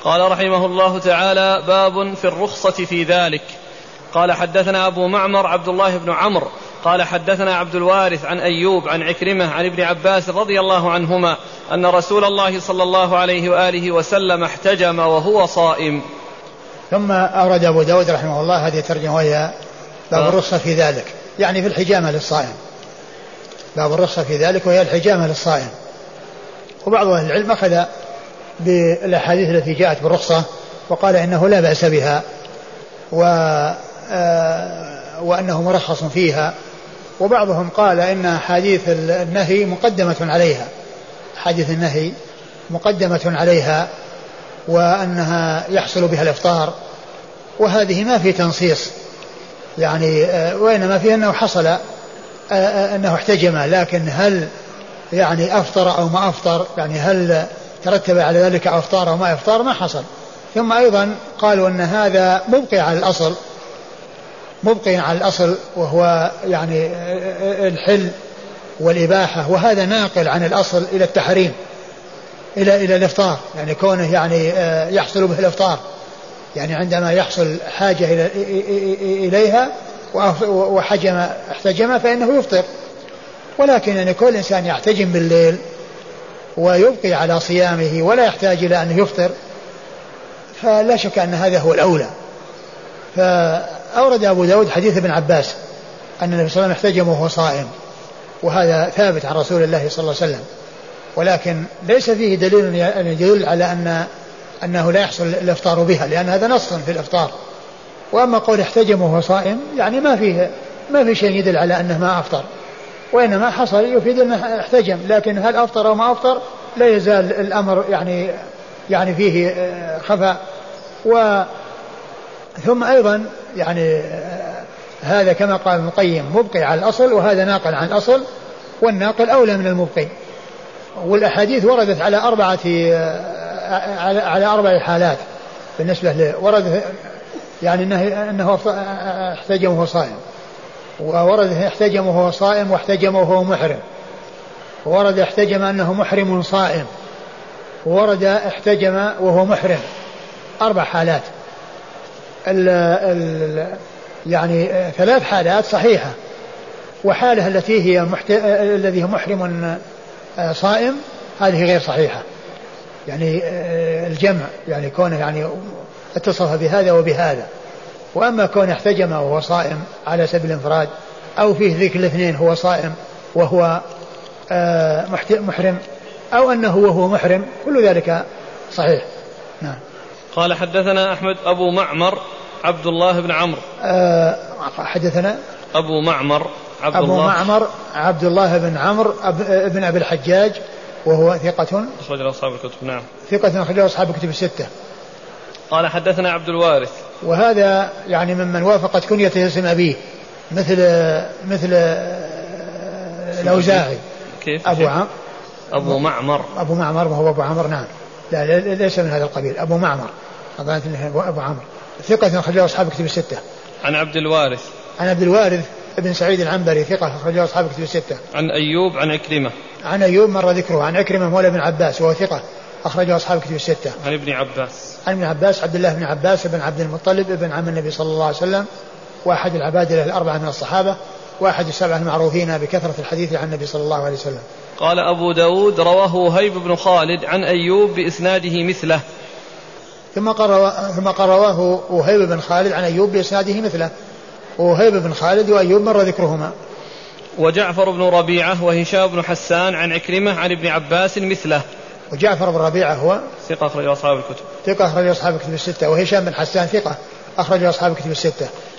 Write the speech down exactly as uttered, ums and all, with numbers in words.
قال رحمه الله تعالى: باب في الرخصة في ذلك. قال حدثنا أبو معمر عبد الله بن عمرو قال حدثنا عبد الوارث عن أيوب عن عكرمة عن ابن عباس رضي الله عنهما أن رسول الله صلى الله عليه وآله وسلم احتجم وهو صائم. ثم أورد أبو داود رحمه الله هذه الترجمة وهي باب الرخصة في ذلك، يعني في الحجامة للصائم. باب الرخصة في ذلك وهي الحجامة للصائم. وبعض أهل العلم أخذ بالأحاديث التي جاءت بالرخصة وقال إنه لا بأس بها و وأنه مرخص فيها، وبعضهم قال إن حديث النهي مقدمة عليها، حديث النهي مقدمة عليها وأنها يحصل بها الإفطار، وهذه ما في تنصيص يعني، وإنما فيه أنه حصل أنه احتجم، لكن هل يعني أفطر أو ما أفطر، يعني هل ترتب على ذلك أفطار أو ما أفطار، ما حصل. ثم أيضا قالوا أن هذا مبقي على الأصل، مبقي على الأصل وهو يعني الحل والإباحة، وهذا ناقل عن الأصل إلى التحريم، إلى إلى الإفطار، يعني كونه يعني يحصل به الإفطار، يعني عندما يحصل حاجة إلى إليها وحجم احتجم فإنه يفطر. ولكن يعني كل إنسان يحتجم بالليل ويبقي على صيامه ولا يحتاج إلى أن يفطر، فلا شك أن هذا هو الأولى. فأورد أبو داود حديث ابن عباس أن النبي صلى الله عليه وسلم احتجم وهو صائم، وهذا ثابت عن رسول الله صلى الله عليه وسلم، ولكن ليس فيه دليل يدل على أن أنه لا يحصل الإفطار بها، لأن هذا نص في الإفطار. وأما قول احتجم وهو صائم يعني ما فيه ما في شيء يدل على أنه ما أفطر، وإنما حصل يفيد أنه احتجم، لكن هل أفطر أو ما أفطر لا يزال الأمر يعني يعني فيه خفاء. و ثم أيضا يعني هذا كما قال ابن القيم مبقي على الأصل، وهذا ناقل عن الأصل، والناقل أولى من المبقي. والأحاديث وردت على أربعة على, على أربع حالات بالنسبة له، ورد يعني أنه, أنه احتجم وهو صائم، وورد احتجم وهو صائم، واحتجم وهو محرم، وورد احتجم أنه محرم صائم، وورد احتجم وهو محرم. أربع حالات، ال ال يعني ثلاث حالات صحيحة، وحالة التي هي محت... الذي هو محرم صائم هذه غير صحيحة، يعني الجمع يعني كونه يعني اتصف بهذا وبهذا. وأما كونه احتجم وهو صائم على سبيل الانفراد، أو فيه ذكر الاثنين هو صائم وهو محرم، أو أنه وهو محرم، كل ذلك صحيح. نعم. قال حدثنا أحمد أبو معمر عبد الله بن عمرو. أه حدثنا أبو معمر عبد أبو الله معمر عبد الله بن عمرو بن أبي الحجاج، وهو ثقة أخرج له أصحاب الكتب. نعم، ثقة أخرج له أصحاب الكتب الستة. قال حدثنا عبد الوارث، وهذا يعني ممن وافقت كنيته اسم أبيه، مثل مثل الأوزاعي. كيف أبو عمرو أبو معمر أبو معمر وهو أبو عمرو. نعم، لا ليس من هذا القبيل. أبو معمر أظن أبو عمرو ثقة أخرج له أصحاب الكتب الستة. عن عبد الوارث عن عبد الوارث ابن سعيد العنبري ثقة أخرج له أصحاب الكتب الستة. عن أيوب عن عكرمة عن أيوب مر ذكره. عن عكرمة مولى بن عباس وهو ثقة أخرج له أصحاب الكتب الستة. عن ابن عباس عن ابن عباس عبد الله بن عباس بن عبد المطلب ابن عم النبي صلى الله عليه وسلم، وأحد العبادلة الأربعة من الصحابة، وأحد السبعة المعروفين بكثرة الحديث عن النبي صلى الله عليه وسلم. قال أبو داود رواه وهيب بن خالد عن أيوب بإسناده مثله. ثم ثم رواه وهيب بن خالد عن أيوب بإسناده مثله، وهيب بن خالد وأيوب مر ذكرهما. وجعفر بن ربيعة وهشام بن حسان عن عكرمة عن ابن عباس مثله. وجعفر بن ربيعة هو ثقة أخرج أصحاب الكتب ثقة أخرج أصحاب الكتب الستة. وهشام بن حسان ثقة أخرج أصحاب الكتب الستة.